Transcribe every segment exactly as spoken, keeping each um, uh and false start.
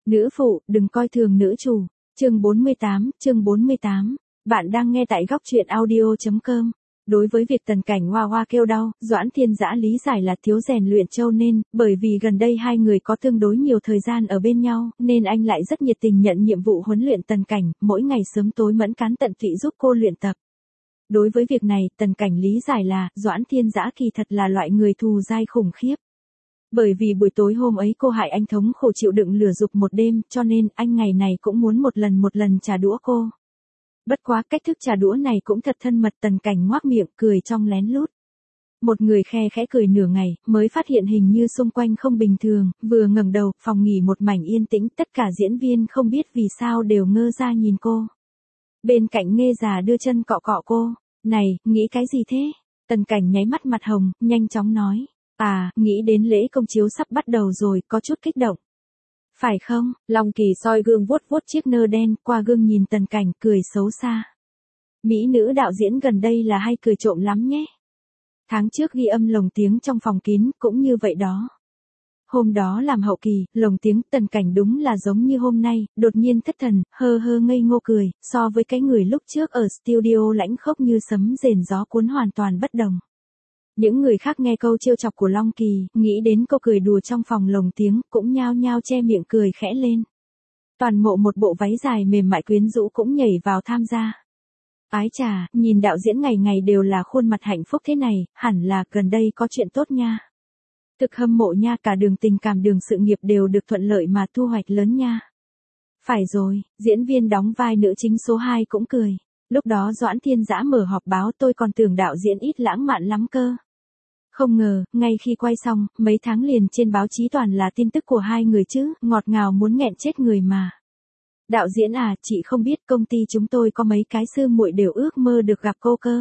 Nữ phụ, đừng coi thường nữ chủ. Chương bốn mươi tám, chương bốn mươi tám. Bạn đang nghe tại góc truyện audio chấm com. Đối với việc Tần Cảnh hoa hoa kêu đau, Doãn Thiên Dã lý giải là thiếu rèn luyện châu nên, bởi vì gần đây hai người có tương đối nhiều thời gian ở bên nhau, nên anh lại rất nhiệt tình nhận nhiệm vụ huấn luyện Tần Cảnh, mỗi ngày sớm tối mẫn cán tận tụy giúp cô luyện tập. Đối với việc này, Tần Cảnh lý giải là, Doãn Thiên Dã kỳ thật là loại người thù dai khủng khiếp. Bởi vì buổi tối hôm ấy cô hại anh thống khổ chịu đựng lửa dục một đêm, cho nên anh ngày này cũng muốn một lần một lần trả đũa cô. Bất quá cách thức trả đũa này cũng thật thân mật. Tần Cảnh ngoác miệng cười trong lén lút. Một người khe khẽ cười nửa ngày, mới phát hiện hình như xung quanh không bình thường, vừa ngẩng đầu, phòng nghỉ một mảnh yên tĩnh, tất cả diễn viên không biết vì sao đều ngơ ra nhìn cô. Bên cạnh Nghê già đưa chân cọ cọ cô, này, nghĩ cái gì thế? Tần Cảnh nháy mắt mặt hồng, nhanh chóng nói. À, nghĩ đến lễ công chiếu sắp bắt đầu rồi, có chút kích động. Phải không? Long Kỳ soi gương vuốt vuốt chiếc nơ đen, qua gương nhìn Tần Cảnh, cười xấu xa. Mỹ nữ đạo diễn gần đây là hay cười trộm lắm nhé. Tháng trước ghi âm lồng tiếng trong phòng kín, cũng như vậy đó. Hôm đó làm hậu kỳ, lồng tiếng Tần Cảnh đúng là giống như hôm nay, đột nhiên thất thần, hơ hơ ngây ngô cười, so với cái người lúc trước ở studio lãnh khốc như sấm rền gió cuốn hoàn toàn bất đồng. Những người khác nghe câu trêu chọc của Long Kỳ, nghĩ đến câu cười đùa trong phòng lồng tiếng, cũng nhao nhao che miệng cười khẽ lên. Toàn mộ một bộ váy dài mềm mại quyến rũ cũng nhảy vào tham gia. Ái chà, nhìn đạo diễn ngày ngày đều là khuôn mặt hạnh phúc thế này, hẳn là gần đây có chuyện tốt nha. Thực hâm mộ nha, cả đường tình cảm đường sự nghiệp đều được thuận lợi mà thu hoạch lớn nha. Phải rồi, diễn viên đóng vai nữ chính số hai cũng cười. Lúc đó Doãn Thiên Dã mở họp báo, tôi còn tưởng đạo diễn ít lãng mạn lắm cơ. Không ngờ, ngay khi quay xong, mấy tháng liền trên báo chí toàn là tin tức của hai người chứ, ngọt ngào muốn nghẹn chết người mà. Đạo diễn à, chị không biết công ty chúng tôi có mấy cái sư muội đều ước mơ được gặp cô cơ.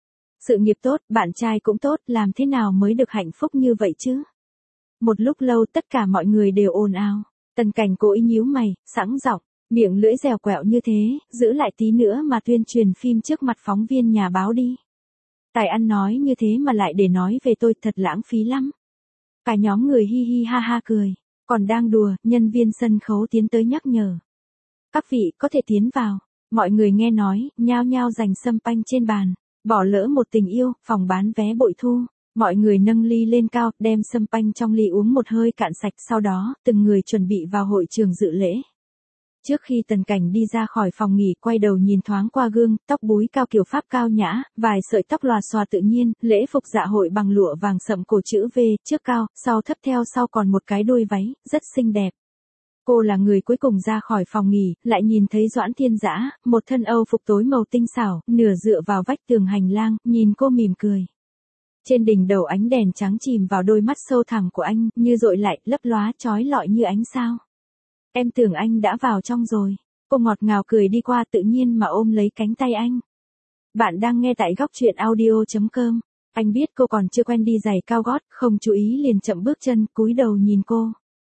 Sự nghiệp tốt, bạn trai cũng tốt, làm thế nào mới được hạnh phúc như vậy chứ? Một lúc lâu tất cả mọi người đều ồn ào. Tần Cảnh cố ý nhíu mày, sẵn giọng, miệng lưỡi dẻo quẹo như thế, giữ lại tí nữa mà tuyên truyền phim trước mặt phóng viên nhà báo đi. Tài ăn nói như thế mà lại để nói về tôi, thật lãng phí lắm. Cả nhóm người hi hi ha ha cười. Còn đang đùa, nhân viên sân khấu tiến tới nhắc nhở. Các vị có thể tiến vào. Mọi người nghe nói, nhao nhao giành sâm panh trên bàn. Bỏ lỡ một tình yêu, phòng bán vé bội thu. Mọi người nâng ly lên cao, đem sâm panh trong ly uống một hơi cạn sạch. Sau đó, từng người chuẩn bị vào hội trường dự lễ. Trước khi Tần Cảnh đi ra khỏi phòng nghỉ, quay đầu nhìn thoáng qua gương, tóc búi cao kiểu Pháp cao nhã, vài sợi tóc lòa xòa tự nhiên, lễ phục dạ hội bằng lụa vàng sậm cổ chữ V, trước cao, sau thấp, theo sau còn một cái đuôi váy, rất xinh đẹp. Cô là người cuối cùng ra khỏi phòng nghỉ, lại nhìn thấy Doãn Thiên Dã, một thân Âu phục tối màu tinh xảo, nửa dựa vào vách tường hành lang, nhìn cô mỉm cười. Trên đỉnh đầu ánh đèn trắng chìm vào đôi mắt sâu thẳm của anh, như dội lại, lấp lóa chói lọi như ánh sao. Em tưởng anh đã vào trong rồi. Cô ngọt ngào cười đi qua, tự nhiên mà ôm lấy cánh tay anh. Bạn đang nghe tại góc truyện audio chấm com. Anh biết cô còn chưa quen đi giày cao gót, không chú ý liền chậm bước chân, cúi đầu nhìn cô.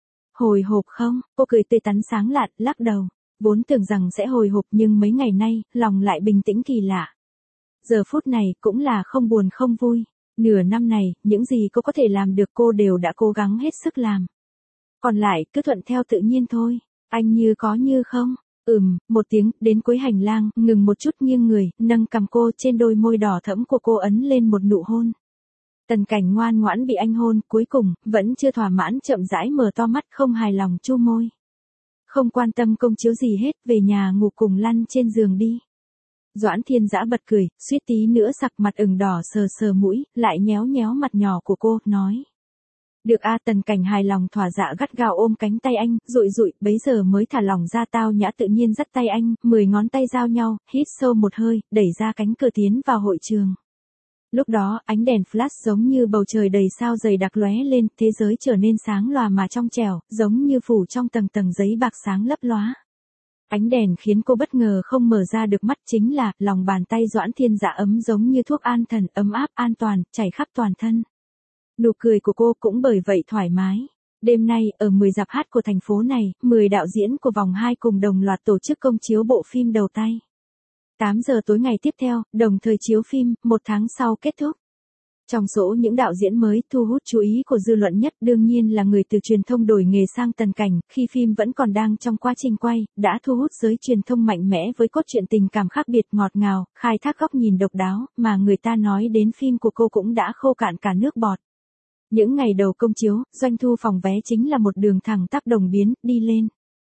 Hồi hộp không? Cô cười tươi tắn sáng lạn, lắc đầu. Vốn tưởng rằng sẽ hồi hộp nhưng mấy ngày nay, lòng lại bình tĩnh kỳ lạ. Giờ phút này cũng là không buồn không vui. Nửa năm này, những gì cô có thể làm được cô đều đã cố gắng hết sức làm. Còn lại, cứ thuận theo tự nhiên thôi. Anh như có như không. Ừm, một tiếng, đến cuối hành lang, ngừng một chút nghiêng người, nâng cằm cô, trên đôi môi đỏ thẫm của cô ấn lên một nụ hôn. Tần Cảnh ngoan ngoãn bị anh hôn, cuối cùng, vẫn chưa thỏa mãn, chậm rãi mở to mắt, không hài lòng chu môi. Không quan tâm công chiếu gì hết, về nhà ngủ cùng lăn trên giường đi. Doãn Thiên Dã bật cười, suýt tí nữa sặc mặt ửng đỏ, sờ sờ mũi, lại nhéo nhéo mặt nhỏ của cô, nói. Được a. Tần Cảnh hài lòng thỏa dạ gắt gao ôm cánh tay anh, dụi dụi, bấy giờ mới thả lỏng ra, tao nhã tự nhiên dắt tay anh, mười ngón tay giao nhau, hít sâu một hơi, đẩy ra cánh cửa tiến vào hội trường. Lúc đó, ánh đèn flash giống như bầu trời đầy sao dày đặc lóe lên, thế giới trở nên sáng lòa mà trong trẻo, giống như phủ trong tầng tầng giấy bạc sáng lấp lóa. Ánh đèn khiến cô bất ngờ không mở ra được mắt, chính là, lòng bàn tay Doãn Thiên Dã ấm giống như thuốc an thần, ấm áp, an toàn, chảy khắp toàn thân. Nụ cười của cô cũng bởi vậy thoải mái. Đêm nay, ở mười rạp hát của thành phố này, mười đạo diễn của vòng hai cùng đồng loạt tổ chức công chiếu bộ phim đầu tay. tám giờ tối ngày tiếp theo, đồng thời chiếu phim, một tháng sau kết thúc. Trong số những đạo diễn mới thu hút chú ý của dư luận nhất đương nhiên là người từ truyền thông đổi nghề sang Tần Cảnh, khi phim vẫn còn đang trong quá trình quay, đã thu hút giới truyền thông mạnh mẽ với cốt truyện tình cảm khác biệt ngọt ngào, khai thác góc nhìn độc đáo, mà người ta nói đến phim của cô cũng đã khô cạn cả nước bọt. Những ngày đầu công chiếu, doanh thu phòng vé chính là một đường thẳng tắp đồng biến, đi lên.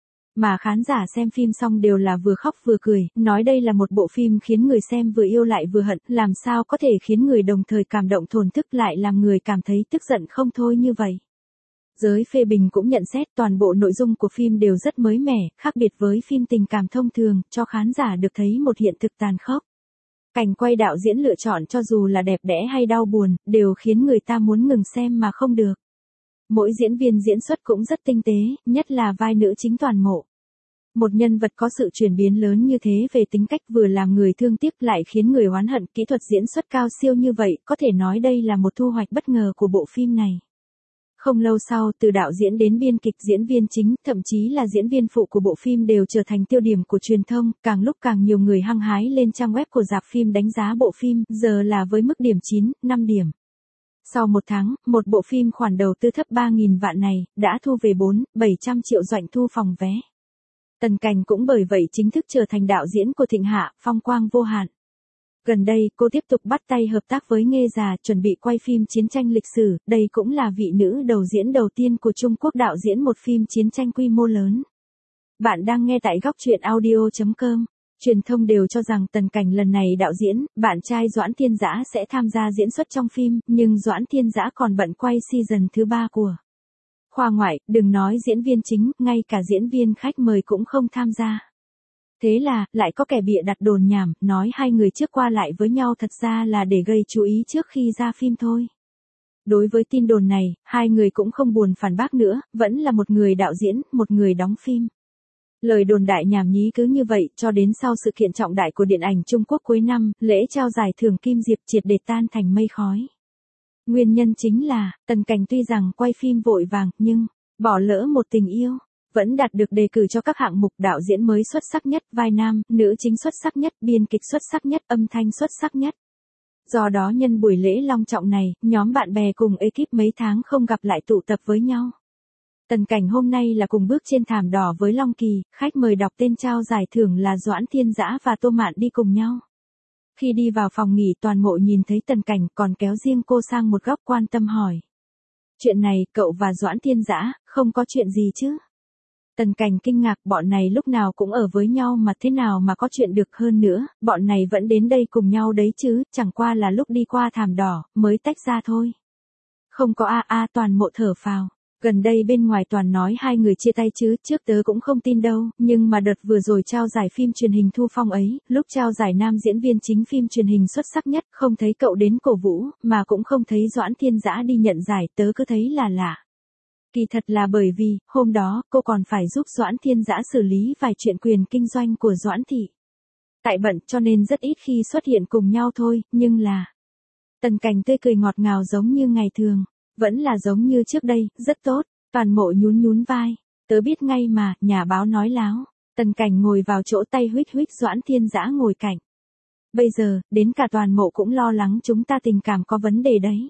Mà khán giả xem phim xong đều là vừa khóc vừa cười, nói đây là một bộ phim khiến người xem vừa yêu lại vừa hận, làm sao có thể khiến người đồng thời cảm động thổn thức lại làm người cảm thấy tức giận không thôi như vậy. Giới phê bình cũng nhận xét toàn bộ nội dung của phim đều rất mới mẻ, khác biệt với phim tình cảm thông thường, cho khán giả được thấy một hiện thực tàn khốc. Cảnh quay đạo diễn lựa chọn cho dù là đẹp đẽ hay đau buồn, đều khiến người ta muốn ngừng xem mà không được. Mỗi diễn viên diễn xuất cũng rất tinh tế, nhất là vai nữ chính Toàn Mộ. Một nhân vật có sự chuyển biến lớn như thế về tính cách vừa làm người thương tiếc lại khiến người oán hận, kỹ thuật diễn xuất cao siêu như vậy, có thể nói đây là một thu hoạch bất ngờ của bộ phim này. Không lâu sau, từ đạo diễn đến biên kịch, diễn viên chính, thậm chí là diễn viên phụ của bộ phim đều trở thành tiêu điểm của truyền thông, càng lúc càng nhiều người hăng hái lên trang web của rạp phim đánh giá bộ phim, giờ là với mức điểm chín, năm điểm. Sau một tháng, một bộ phim khoản đầu tư thấp ba nghìn vạn này, đã thu về bốn, bảy trăm triệu doanh thu phòng vé. Tần Cảnh cũng bởi vậy chính thức trở thành đạo diễn của thịnh hạ, phong quang vô hạn. Gần đây, cô tiếp tục bắt tay hợp tác với Nghê Già, chuẩn bị quay phim chiến tranh lịch sử, đây cũng là vị nữ đầu diễn đầu tiên của Trung Quốc đạo diễn một phim chiến tranh quy mô lớn. Bạn đang nghe tại góc truyện audio chấm com. Truyền thông đều cho rằng Tần Cảnh lần này đạo diễn, bạn trai Doãn Thiên Dã sẽ tham gia diễn xuất trong phim, nhưng Doãn Thiên Dã còn bận quay season thứ ba của Khoa Ngoại, đừng nói diễn viên chính, ngay cả diễn viên khách mời cũng không tham gia. Thế là, lại có kẻ bịa đặt đồn nhảm, nói hai người trước qua lại với nhau thật ra là để gây chú ý trước khi ra phim thôi. Đối với tin đồn này, hai người cũng không buồn phản bác nữa, vẫn là một người đạo diễn, một người đóng phim. Lời đồn đại nhảm nhí cứ như vậy, cho đến sau sự kiện trọng đại của điện ảnh Trung Quốc cuối năm, lễ trao giải thưởng Kim Diệp triệt để tan thành mây khói. Nguyên nhân chính là, Tần Cảnh tuy rằng quay phim vội vàng, nhưng, bỏ lỡ một tình yêu, vẫn đạt được đề cử cho các hạng mục đạo diễn mới xuất sắc nhất, vai nam, nữ chính xuất sắc nhất, biên kịch xuất sắc nhất, âm thanh xuất sắc nhất. Do đó nhân buổi lễ long trọng này, nhóm bạn bè cùng ekip mấy tháng không gặp lại tụ tập với nhau. Tần Cảnh hôm nay là cùng bước trên thảm đỏ với Long Kỳ, khách mời đọc tên trao giải thưởng là Doãn Thiên Dã và Tô Mạn đi cùng nhau. Khi đi vào phòng nghỉ, Toàn Mộ nhìn thấy Tần Cảnh còn kéo riêng cô sang một góc quan tâm hỏi. Chuyện này, cậu và Doãn Thiên Dã, không có chuyện gì chứ? Tần Cảnh kinh ngạc, bọn này lúc nào cũng ở với nhau mà thế nào mà có chuyện được, hơn nữa, bọn này vẫn đến đây cùng nhau đấy chứ, chẳng qua là lúc đi qua thảm đỏ, mới tách ra thôi. Không có a a Toàn Mộ thở phào. Gần đây bên ngoài toàn nói hai người chia tay chứ, trước tớ cũng không tin đâu, nhưng mà đợt vừa rồi trao giải phim truyền hình Thu Phong ấy, lúc trao giải nam diễn viên chính phim truyền hình xuất sắc nhất, không thấy cậu đến cổ vũ, mà cũng không thấy Doãn Thiên Dã đi nhận giải, tớ cứ thấy là lạ. Kỳ thật là bởi vì, hôm đó, cô còn phải giúp Doãn Thiên Dã xử lý vài chuyện quyền kinh doanh của Doãn Thị. Tại bận cho nên rất ít khi xuất hiện cùng nhau thôi, nhưng là... Tần Cảnh tươi cười ngọt ngào giống như ngày thường. Vẫn là giống như trước đây, rất tốt. Toàn Mộ nhún nhún vai. Tớ biết ngay mà, nhà báo nói láo. Tần Cảnh ngồi vào chỗ, tay huých huých Doãn Thiên Dã ngồi cạnh. Bây giờ, đến cả Toàn Mộ cũng lo lắng chúng ta tình cảm có vấn đề đấy.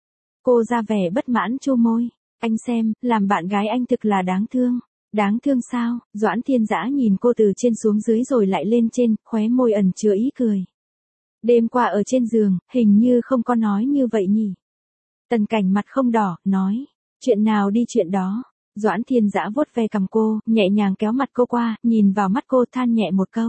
Cô ra vẻ bất mãn chu môi. Anh xem, làm bạn gái anh thực là đáng thương. Đáng thương sao? Doãn Thiên Dã nhìn cô từ trên xuống dưới rồi lại lên trên, khóe môi ẩn chứa ý cười. Đêm qua ở trên giường, hình như không có nói như vậy nhỉ? Tần Cảnh mặt không đỏ, nói. Chuyện nào đi chuyện đó. Doãn Thiên Dã vuốt ve cằm cô, nhẹ nhàng kéo mặt cô qua, nhìn vào mắt cô than nhẹ một câu.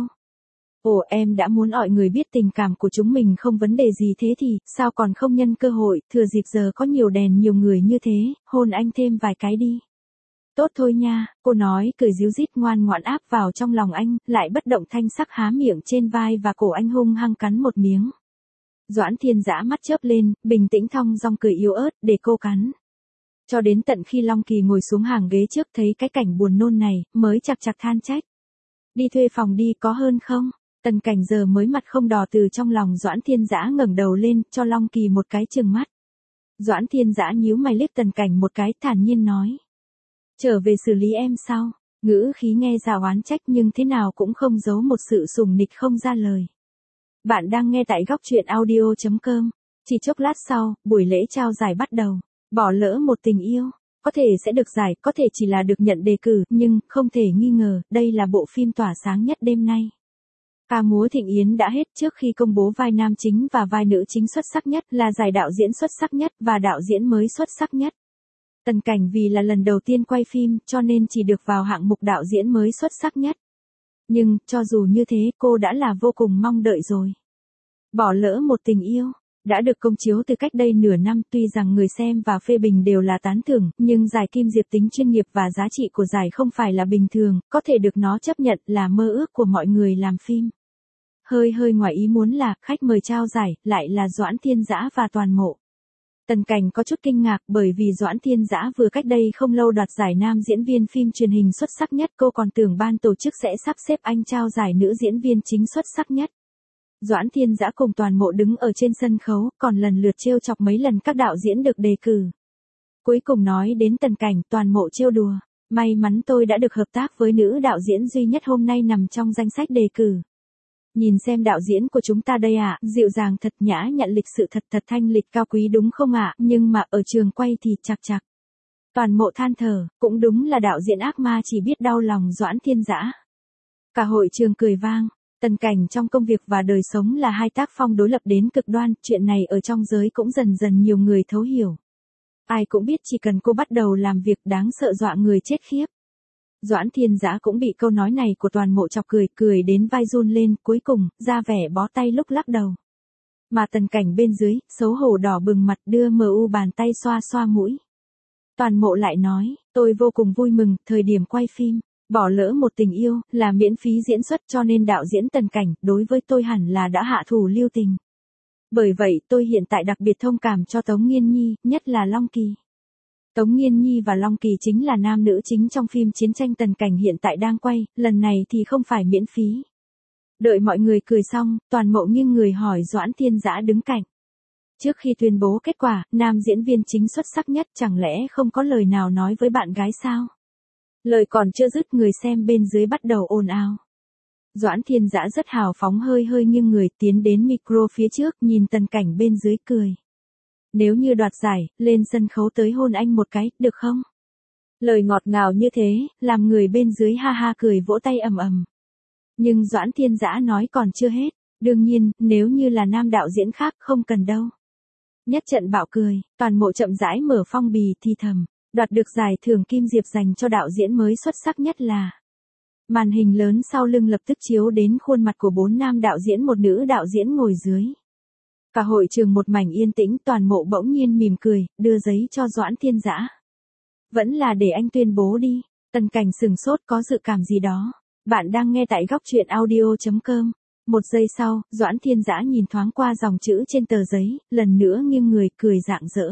Ồ, em đã muốn mọi người biết tình cảm của chúng mình không vấn đề gì thế thì, sao còn không nhân cơ hội, thừa dịp giờ có nhiều đèn nhiều người như thế, hôn anh thêm vài cái đi. Tốt thôi nha, cô nói, cười díu dít ngoan ngoãn áp vào trong lòng anh, lại bất động thanh sắc há miệng trên vai và cổ anh hung hăng cắn một miếng. Doãn Thiên Dã mắt chớp lên, bình tĩnh thong dong cười yếu ớt, để cô cắn. Cho đến tận khi Long Kỳ ngồi xuống hàng ghế trước thấy cái cảnh buồn nôn này, mới chạc chạc than trách. Đi thuê phòng đi có hơn không? Tần Cảnh giờ mới mặt không đỏ từ trong lòng Doãn Thiên Dã ngẩng đầu lên, cho Long Kỳ một cái trừng mắt. Doãn Thiên Dã nhíu mày liếc Tần Cảnh một cái, thản nhiên nói. Trở về xử lý em sau. Ngữ khí nghe ra oán trách nhưng thế nào cũng không giấu một sự sủng nịch không ra lời. Bạn đang nghe tại góc truyện audio chấm com. Chỉ chốc lát sau, buổi lễ trao giải bắt đầu. Bỏ lỡ một tình yêu, có thể sẽ được giải, có thể chỉ là được nhận đề cử, nhưng không thể nghi ngờ, đây là bộ phim tỏa sáng nhất đêm nay. Ca múa thịnh yến đã hết trước khi công bố vai nam chính và vai nữ chính xuất sắc nhất, là giải đạo diễn xuất sắc nhất và đạo diễn mới xuất sắc nhất. Tần Cảnh vì là lần đầu tiên quay phim cho nên chỉ được vào hạng mục đạo diễn mới xuất sắc nhất. Nhưng, cho dù như thế, cô đã là vô cùng mong đợi rồi. Bỏ lỡ một tình yêu, đã được công chiếu từ cách đây nửa năm, tuy rằng người xem và phê bình đều là tán thưởng, nhưng giải Kim Diệp tính chuyên nghiệp và giá trị của giải không phải là bình thường, có thể được nó chấp nhận là mơ ước của mọi người làm phim. Hơi hơi ngoài ý muốn là, khách mời trao giải, lại là Doãn Thiên Dã và Toàn Mộ. Tần Cảnh có chút kinh ngạc bởi vì Doãn Thiên Dã vừa cách đây không lâu đoạt giải nam diễn viên phim truyền hình xuất sắc nhất, cô còn tưởng ban tổ chức sẽ sắp xếp anh trao giải nữ diễn viên chính xuất sắc nhất. Doãn Thiên Dã cùng Toàn Mộ đứng ở trên sân khấu, còn lần lượt trêu chọc mấy lần các đạo diễn được đề cử. Cuối cùng nói đến Tần Cảnh, Toàn Mộ trêu đùa, may mắn tôi đã được hợp tác với nữ đạo diễn duy nhất hôm nay nằm trong danh sách đề cử. Nhìn xem đạo diễn của chúng ta đây ạ, à, dịu dàng thật, nhã nhặn, lịch sự thật, thật thanh lịch cao quý đúng không ạ, à? Nhưng mà ở trường quay thì chạc chạc. Toàn Mộ than thở, cũng đúng là đạo diễn ác ma chỉ biết đau lòng Doãn Thiên Dã. Cả hội trường cười vang. Tần Cảnh trong công việc và đời sống là hai tác phong đối lập đến cực đoan, chuyện này ở trong giới cũng dần dần nhiều người thấu hiểu. Ai cũng biết chỉ cần cô bắt đầu làm việc đáng sợ dọa người chết khiếp. Doãn Thiên Dã cũng bị câu nói này của Toàn Mộ chọc cười, cười đến vai run lên, cuối cùng, ra vẻ bó tay lúc lắc đầu. Mà Tần Cảnh bên dưới, xấu hổ đỏ bừng mặt đưa mờ u bàn tay xoa xoa mũi. Toàn Mộ lại nói, tôi vô cùng vui mừng, thời điểm quay phim, bỏ lỡ một tình yêu, là miễn phí diễn xuất cho nên đạo diễn Tần Cảnh, đối với tôi hẳn là đã hạ thủ lưu tình. Bởi vậy tôi hiện tại đặc biệt thông cảm cho Tống Nghiên Nhi, nhất là Long Kỳ. Tống Nghiên Nhi và Long Kỳ chính là nam nữ chính trong phim Chiến tranh Tần Cảnh hiện tại đang quay, lần này thì không phải miễn phí. Đợi mọi người cười xong, Toàn Mộ nghiêng người hỏi Doãn Thiên Dã đứng cạnh. Trước khi tuyên bố kết quả, nam diễn viên chính xuất sắc nhất chẳng lẽ không có lời nào nói với bạn gái sao? Lời còn chưa dứt người xem bên dưới bắt đầu ồn ào. Doãn Thiên Dã rất hào phóng hơi hơi nghiêng người tiến đến micro phía trước nhìn Tần Cảnh bên dưới cười. Nếu như đoạt giải, lên sân khấu tới hôn anh một cái, được không? Lời ngọt ngào như thế, làm người bên dưới ha ha cười vỗ tay ầm ầm. Nhưng Doãn Thiên Dã nói còn chưa hết, đương nhiên, nếu như là nam đạo diễn khác không cần đâu. Nhất trận bạo cười, Toàn Mộ chậm rãi mở phong bì thì thầm, đoạt được giải thưởng Kim Diệp dành cho đạo diễn mới xuất sắc nhất là. Màn hình lớn sau lưng lập tức chiếu đến khuôn mặt của bốn nam đạo diễn một nữ đạo diễn ngồi dưới. Cả hội trường một mảnh yên tĩnh, Toàn Mộ bỗng nhiên mỉm cười, đưa giấy cho Doãn Thiên Dã. Vẫn là để anh tuyên bố đi. Tần Cảnh sừng sốt có dự cảm gì đó. Bạn đang nghe tại góc truyện audio chấm com. Một giây sau, Doãn Thiên Dã nhìn thoáng qua dòng chữ trên tờ giấy, lần nữa nghiêng người cười rạng rỡ.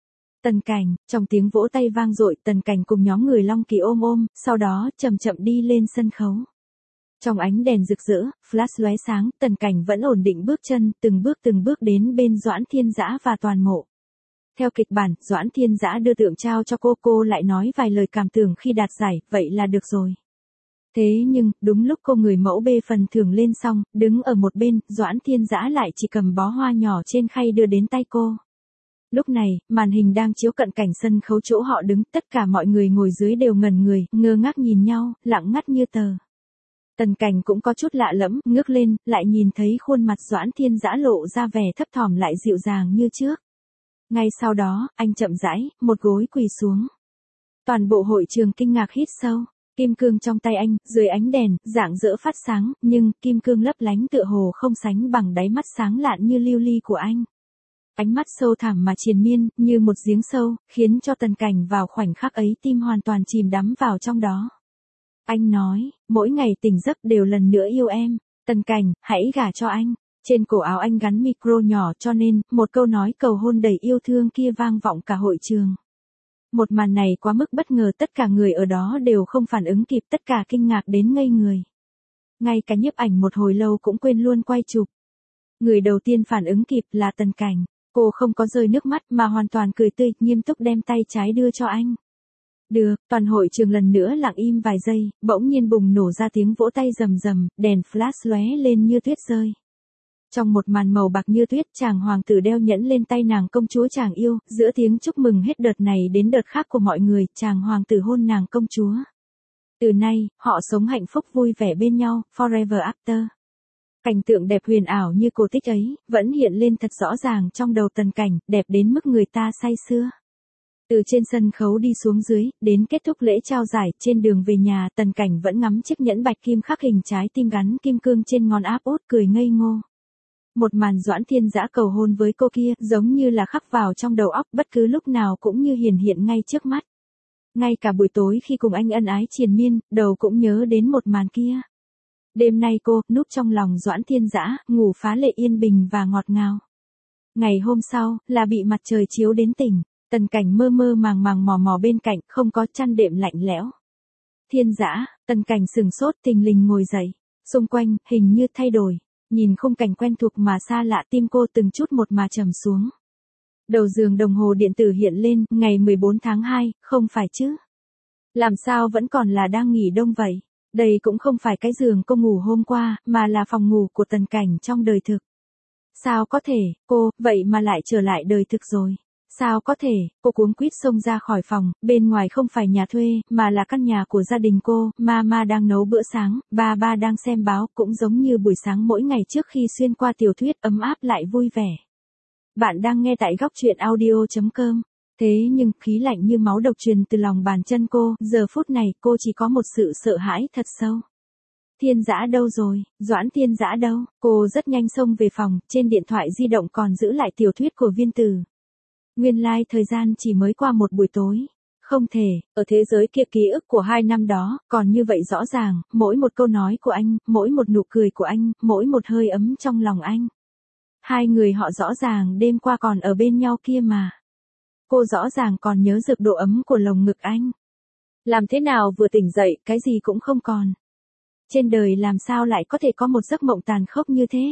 Tần Cảnh, trong tiếng vỗ tay vang dội, Tần Cảnh cùng nhóm người Long Kỳ ôm ôm, sau đó chậm chậm đi lên sân khấu. Trong ánh đèn rực rỡ, flash lóe sáng, Tần Cảnh vẫn ổn định bước chân, từng bước từng bước đến bên Doãn Thiên Dã và Toàn Mộ. Theo kịch bản, Doãn Thiên Dã đưa tượng trao cho cô, cô lại nói vài lời cảm tưởng khi đạt giải, vậy là được rồi. Thế nhưng, đúng lúc cô người mẫu bê phần thưởng lên xong, đứng ở một bên, Doãn Thiên Dã lại chỉ cầm bó hoa nhỏ trên khay đưa đến tay cô. Lúc này, màn hình đang chiếu cận cảnh sân khấu chỗ họ đứng, tất cả mọi người ngồi dưới đều ngẩn người, ngơ ngác nhìn nhau, lặng ngắt như tờ. Tần Cảnh cũng có chút lạ lẫm, ngước lên, lại nhìn thấy khuôn mặt Doãn Thiên Dã lộ ra vẻ thấp thỏm lại dịu dàng như trước. Ngay sau đó, anh chậm rãi, một gối quỳ xuống. Toàn bộ hội trường kinh ngạc hít sâu, kim cương trong tay anh, dưới ánh đèn, rạng rỡ phát sáng, nhưng, kim cương lấp lánh tựa hồ không sánh bằng đáy mắt sáng lạn như lưu ly của anh. Ánh mắt sâu thẳm mà triền miên, như một giếng sâu, khiến cho Tần Cảnh vào khoảnh khắc ấy tim hoàn toàn chìm đắm vào trong đó. Anh nói, mỗi ngày tỉnh giấc đều lần nữa yêu em, Tần Cảnh, hãy gả cho anh. Trên cổ áo anh gắn micro nhỏ cho nên, một câu nói cầu hôn đầy yêu thương kia vang vọng cả hội trường. Một màn này quá mức bất ngờ, tất cả người ở đó đều không phản ứng kịp, tất cả kinh ngạc đến ngây người. Ngay cả nhiếp ảnh một hồi lâu cũng quên luôn quay chụp. Người đầu tiên phản ứng kịp là Tần Cảnh. Cô không có rơi nước mắt mà hoàn toàn cười tươi, nghiêm túc đem tay trái đưa cho anh. Được, toàn hội trường lần nữa lặng im vài giây, bỗng nhiên bùng nổ ra tiếng vỗ tay rầm rầm, đèn flash lóe lên như tuyết rơi. Trong một màn màu bạc như tuyết, chàng hoàng tử đeo nhẫn lên tay nàng công chúa chàng yêu, giữa tiếng chúc mừng hết đợt này đến đợt khác của mọi người, chàng hoàng tử hôn nàng công chúa. Từ nay, họ sống hạnh phúc vui vẻ bên nhau, forever after. Cảnh tượng đẹp huyền ảo như cổ tích ấy, vẫn hiện lên thật rõ ràng trong đầu Tần Cảnh, đẹp đến mức người ta say sưa. Từ trên sân khấu đi xuống dưới, đến kết thúc lễ trao giải, trên đường về nhà, Tần Cảnh vẫn ngắm chiếc nhẫn bạch kim khắc hình trái tim gắn kim cương trên ngón áp út, cười ngây ngô. Một màn Doãn Thiên Dã cầu hôn với cô kia, giống như là khắc vào trong đầu óc, bất cứ lúc nào cũng như hiển hiện ngay trước mắt. Ngay cả buổi tối khi cùng anh ân ái triền miên, đầu cũng nhớ đến một màn kia. Đêm nay cô, núp trong lòng Doãn Thiên Dã, ngủ phá lệ yên bình và ngọt ngào. Ngày hôm sau, là bị mặt trời chiếu đến tỉnh, Tần Cảnh mơ mơ màng màng mò mò bên cạnh, không có chăn đệm lạnh lẽo. Thiên Dã, Tần Cảnh sừng sốt thình lình ngồi dậy, xung quanh, hình như thay đổi, nhìn khung cảnh quen thuộc mà xa lạ, tim cô từng chút một mà trầm xuống. Đầu giường đồng hồ điện tử hiện lên, ngày mười bốn tháng hai, không phải chứ? Làm sao vẫn còn là đang nghỉ đông vậy? Đây cũng không phải cái giường cô ngủ hôm qua, mà là phòng ngủ của Tần Cảnh trong đời thực. Sao có thể, cô, vậy mà lại trở lại đời thực rồi? Sao có thể, cô cuống quýt xông ra khỏi phòng, bên ngoài không phải nhà thuê, mà là căn nhà của gia đình cô, mama đang nấu bữa sáng, ba ba đang xem báo, cũng giống như buổi sáng mỗi ngày trước khi xuyên qua tiểu thuyết, ấm áp lại vui vẻ. Bạn đang nghe tại góc truyện audio chấm com. Thế nhưng, khí lạnh như máu độc truyền từ lòng bàn chân cô, giờ phút này cô chỉ có một sự sợ hãi thật sâu. Thiên Dã đâu rồi, Doãn Thiên Dã đâu? Cô rất nhanh xông về phòng, trên điện thoại di động còn giữ lại tiểu thuyết của Viên Tử. Nguyên lai like thời gian chỉ mới qua một buổi tối. Không thể, ở thế giới kia ký ức của hai năm đó, còn như vậy rõ ràng, mỗi một câu nói của anh, mỗi một nụ cười của anh, mỗi một hơi ấm trong lòng anh. Hai người họ rõ ràng đêm qua còn ở bên nhau kia mà. Cô rõ ràng còn nhớ được độ ấm của lồng ngực anh. Làm thế nào vừa tỉnh dậy, cái gì cũng không còn. Trên đời làm sao lại có thể có một giấc mộng tàn khốc như thế?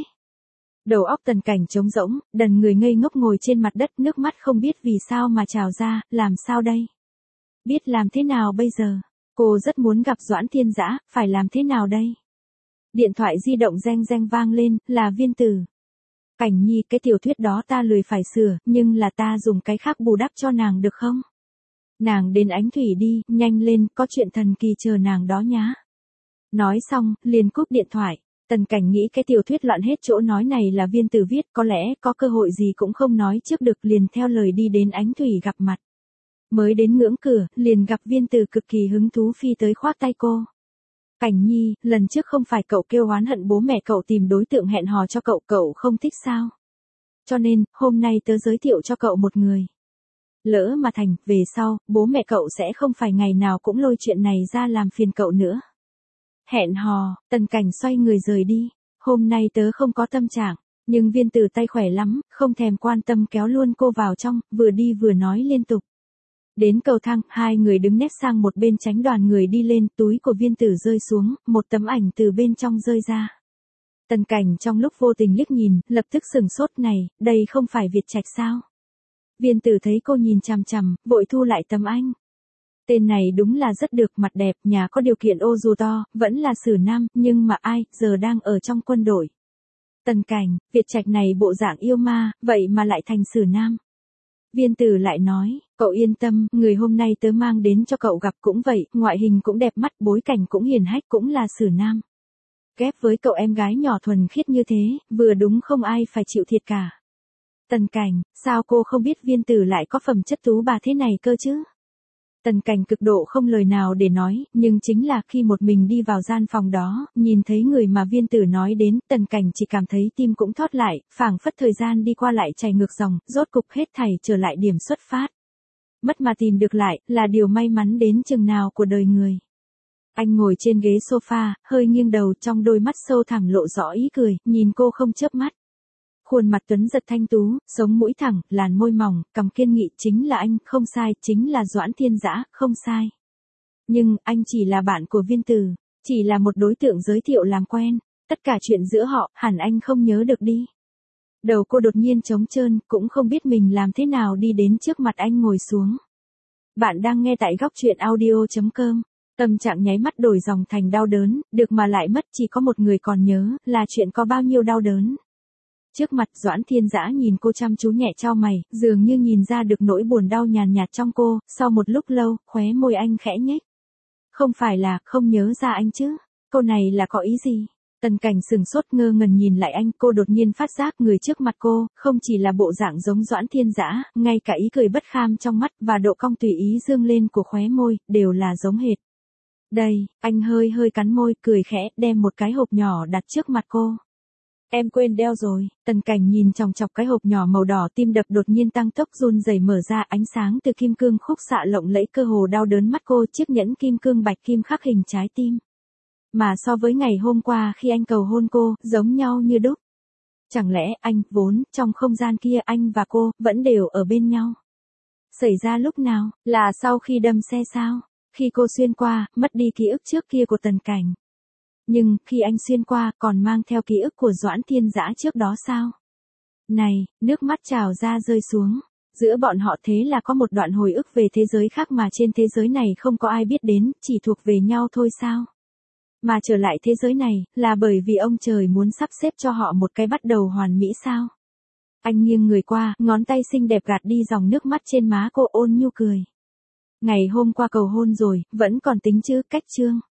Đầu óc Tần Cảnh trống rỗng, đần người ngây ngốc ngồi trên mặt đất, nước mắt không biết vì sao mà trào ra, làm sao đây? Biết làm thế nào bây giờ? Cô rất muốn gặp Doãn Thiên Dã, phải làm thế nào đây? Điện thoại di động reng reng vang lên, là Viên Tử. Cảnh Nhi, cái tiểu thuyết đó ta lười phải sửa, nhưng là ta dùng cái khác bù đắp cho nàng được không? Nàng đến Ánh Thủy đi, nhanh lên, có chuyện thần kỳ chờ nàng đó nhá. Nói xong, liền cúp điện thoại. Tần Cảnh nghĩ cái tiểu thuyết loạn hết chỗ nói này là Viên Tử viết, có lẽ có cơ hội gì cũng không nói trước được, liền theo lời đi đến Ánh Thủy gặp mặt. Mới đến ngưỡng cửa, liền gặp Viên Tử cực kỳ hứng thú phi tới khoác tay cô. Cảnh Nhi, lần trước không phải cậu kêu oán hận bố mẹ cậu tìm đối tượng hẹn hò cho cậu, cậu không thích sao? Cho nên, hôm nay tớ giới thiệu cho cậu một người. Lỡ mà thành, về sau, bố mẹ cậu sẽ không phải ngày nào cũng lôi chuyện này ra làm phiền cậu nữa. Hẹn hò, Tần Cảnh xoay người rời đi. Hôm nay tớ không có tâm trạng, nhưng Viên Tử tay khỏe lắm, không thèm quan tâm kéo luôn cô vào trong, vừa đi vừa nói liên tục. Đến cầu thang, hai người đứng nép sang một bên tránh đoàn người đi lên, túi của Viên Tử rơi xuống, một tấm ảnh từ bên trong rơi ra. Tần Cảnh trong lúc vô tình liếc nhìn, lập tức sừng sốt, này, đây không phải Việt Trạch sao? Viên Tử thấy cô nhìn chằm chằm, vội thu lại tấm ảnh. Tên này đúng là rất được, mặt đẹp, nhà có điều kiện ô dù to, vẫn là Sử Nam, nhưng mà ai, giờ đang ở trong quân đội. Tần Cảnh, Việt Trạch này bộ dạng yêu ma, vậy mà lại thành Sử Nam. Viên Tử lại nói, cậu yên tâm, người hôm nay tớ mang đến cho cậu gặp cũng vậy, ngoại hình cũng đẹp mắt, bối cảnh cũng hiền hách, cũng là Sử Nam. Ghép với cậu em gái nhỏ thuần khiết như thế, vừa đúng không ai phải chịu thiệt cả. Tần Cảnh, sao cô không biết Viên Tử lại có phẩm chất tú bà thế này cơ chứ? Tần Cảnh cực độ không lời nào để nói, nhưng chính là khi một mình đi vào gian phòng đó, nhìn thấy người mà Viên Tử nói đến, Tần Cảnh chỉ cảm thấy tim cũng thót lại, phảng phất thời gian đi qua lại chảy ngược dòng, rốt cục hết thảy trở lại điểm xuất phát. Mất mà tìm được lại, là điều may mắn đến chừng nào của đời người. Anh ngồi trên ghế sofa, hơi nghiêng đầu, trong đôi mắt sâu thẳm lộ rõ ý cười, nhìn cô không chớp mắt. Khuôn mặt tuấn giật thanh tú, sống mũi thẳng, làn môi mỏng, cằm kiên nghị, chính là anh, không sai, chính là Doãn Thiên Dã, không sai. Nhưng, anh chỉ là bạn của Viên Tử, chỉ là một đối tượng giới thiệu làm quen, tất cả chuyện giữa họ, hẳn anh không nhớ được đi. Đầu cô đột nhiên trống trơn, cũng không biết mình làm thế nào đi đến trước mặt anh ngồi xuống. Bạn đang nghe tại góc truyện audio chấm com. Tâm trạng nháy mắt đổi dòng thành đau đớn, được mà lại mất, chỉ có một người còn nhớ, là chuyện có bao nhiêu đau đớn. Trước mặt Doãn Thiên Dã nhìn cô chăm chú nhẹ chau mày, dường như nhìn ra được nỗi buồn đau nhàn nhạt trong cô, sau một lúc lâu, khóe môi anh khẽ nhếch. Không phải là, không nhớ ra anh chứ? Câu này là có ý gì? Tần Cảnh sừng sốt ngơ ngẩn nhìn lại anh, cô đột nhiên phát giác người trước mặt cô, không chỉ là bộ dạng giống Doãn Thiên Dã, ngay cả ý cười bất kham trong mắt và độ cong tùy ý dương lên của khóe môi, đều là giống hệt. Đây, anh hơi hơi cắn môi, cười khẽ, đem một cái hộp nhỏ đặt trước mặt cô. Em quên đeo rồi. Tần Cảnh nhìn chòng chọc cái hộp nhỏ màu đỏ, tim đập đột nhiên tăng tốc, run rẩy mở ra, ánh sáng từ kim cương khúc xạ lộng lẫy cơ hồ đau đớn mắt cô, chiếc nhẫn kim cương bạch kim khắc hình trái tim. Mà so với ngày hôm qua khi anh cầu hôn cô, giống nhau như đúc. Chẳng lẽ anh, vốn, trong không gian kia anh và cô, vẫn đều ở bên nhau? Xảy ra lúc nào? Là sau khi đâm xe sao? Khi cô xuyên qua, mất đi ký ức trước kia của Tần Cảnh. Nhưng, khi anh xuyên qua, còn mang theo ký ức của Doãn Thiên Dã trước đó sao? Này, nước mắt trào ra rơi xuống. Giữa bọn họ thế là có một đoạn hồi ức về thế giới khác mà trên thế giới này không có ai biết đến, chỉ thuộc về nhau thôi sao? Mà trở lại thế giới này, là bởi vì ông trời muốn sắp xếp cho họ một cái bắt đầu hoàn mỹ sao? Anh nghiêng người qua, ngón tay xinh đẹp gạt đi dòng nước mắt trên má cô, ôn nhu cười. Ngày hôm qua cầu hôn rồi, vẫn còn tính chứ, cách chương.